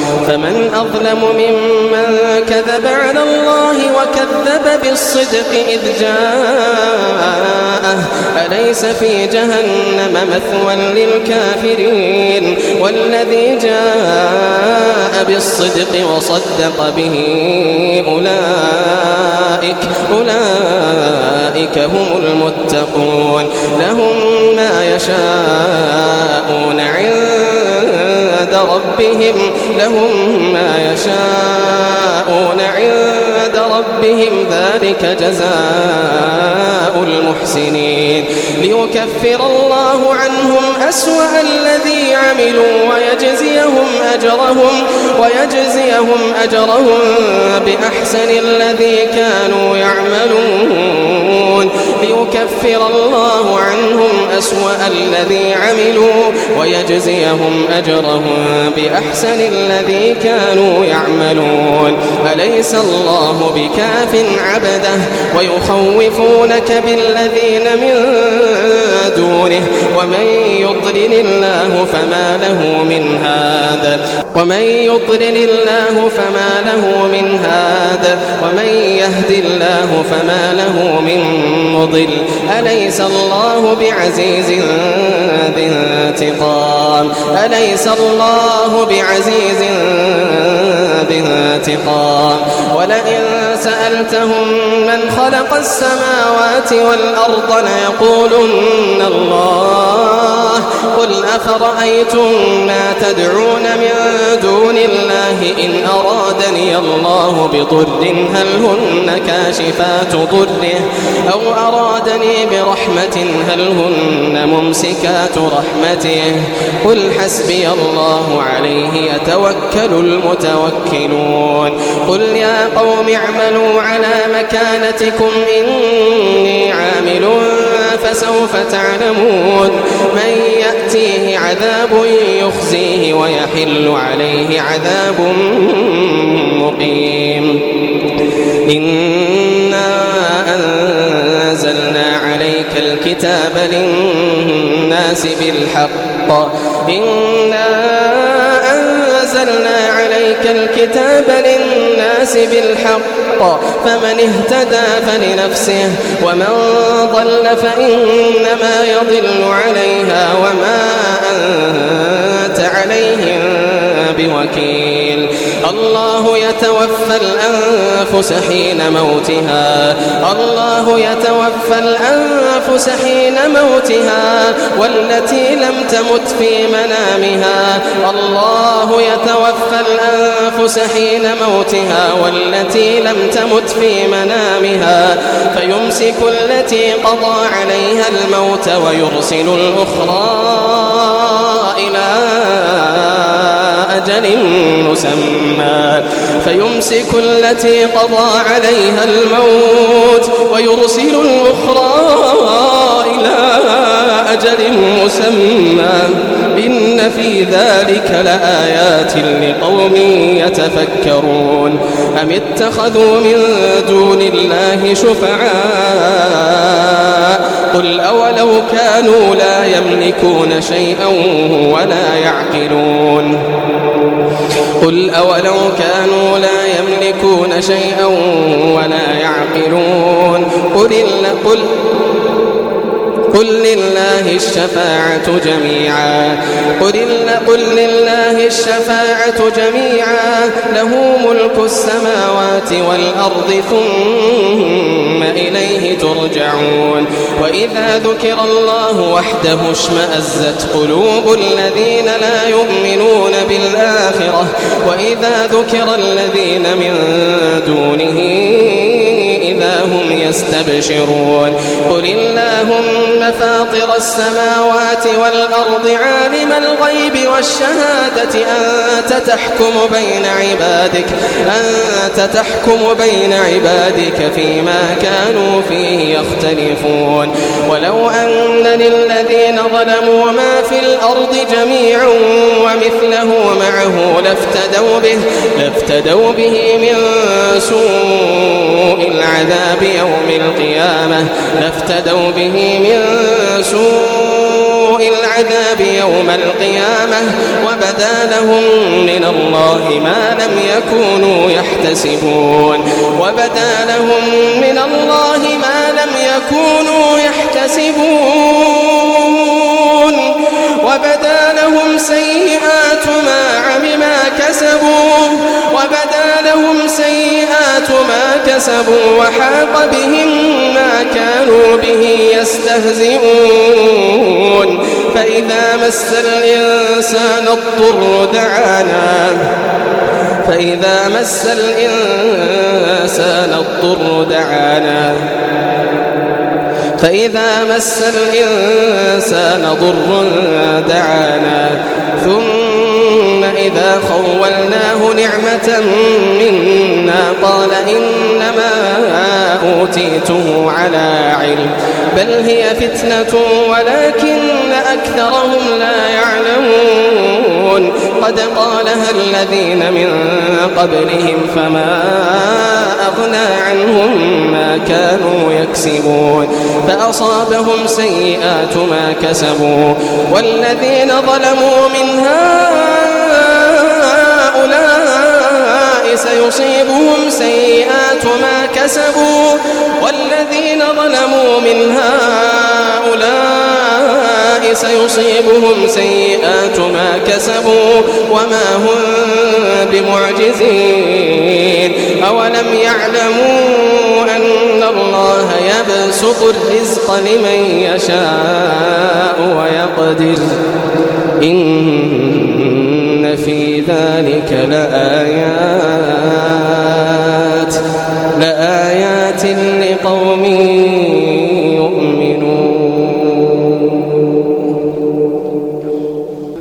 فمن أظلم ممن كذب على الله وكذب بالصدق إذ جاءه أليس في جهنم مثوى للكافرين والذي جاء بالصدق وصدق به أولئك هم المتقون لهم ما يشاءون عند ربهم ذلك جزاء المحسنين ليكفر الله عنهم أسوأ الذي عملوا ويجزيهم أجرهم بأحسن الذي كانوا يعملون ليكفر الله عنهم أسوأ الذي عملوا ويجزيهم أجرهم بأحسن الذي كانوا يعملون أليس الله بكاف عبده ويخوفونك بالذين من دونه ومن يضلل الله فما له من هاد ومن يهد الله فما له من مضل أليس الله بعزيز ذي انتقام ولئن سألتهم من خلق السماوات والأرض ليقولن الله قل أفرأيتم ما تدعون من دون الله إن أرادني الله بضر هل هن كاشفات ضره أو أرادني برحمة هل هن ممسكات رحمته قل حسبي الله عليه يتوكل المتوكلون قل يا قوم اعملوا على مكانتكم إني عامل فسوف تعلمون من يأتيه عذاب يخزيه ويحل عليه عذاب مقيم إنا أنزلنا عليك الكتاب للناس بالحق فمن اهتدى فلنفسه ومن ضل فإنما يضل عليها وما أنت عليهم بوكيل الله يتوفى الأنفس حين موتها والتي لم تمت في منامها فيمسك التي قضى عليها الموت ويرسل الأخرى إلى أجل مسمى إن في ذلك لآيات لقوم يتفكرون أم اتخذوا من دون الله شفعاء قل أولو كانوا لا يملكون شيئا ولا يعقلون قل لله الشفاعة جميعا له ملك السماوات والأرض ثم إليه ترجعون وإذا ذكر الله وحده اشمأزت قلوب الذين لا يؤمنون بالآخرة وإذا ذكر الذين من دونه إذا هم يستبشرون قل اللهم فاطر السماوات والأرض عالم الغيب والشهادة أنت تحكم بين عبادك فيما كانوا فيه يختلفون ولو أن للذين ظلموا ما في الأرض جميعا ومثله معه لافتدوا به من سوء العذاب يوم القيامة سوء العذاب يوم القيامة وبدا لهم من الله ما لم يكونوا يحتسبون وبدا لهم سيئات ما كسبوا وحاق بهم ما كانوا به يستهزئون فإذا مس الإنسان ضر دعانا ثم إذا خولناه نعمة منا قال إنما أوتيته على علم بل هي فتنة ولكن أكثرهم لا يعلمون قد قالها الذين من قبلهم فما أغنى عنهم ما كانوا يكسبون فأصابهم سيئات ما كسبوا والذين ظلموا من هؤلاء سيصيبهم سيئات ما كسبوا وما هم بمعجزين أولم يعلموا أن الله يبسط الرزق لمن يشاء ويقدر إن في ذلك لآيات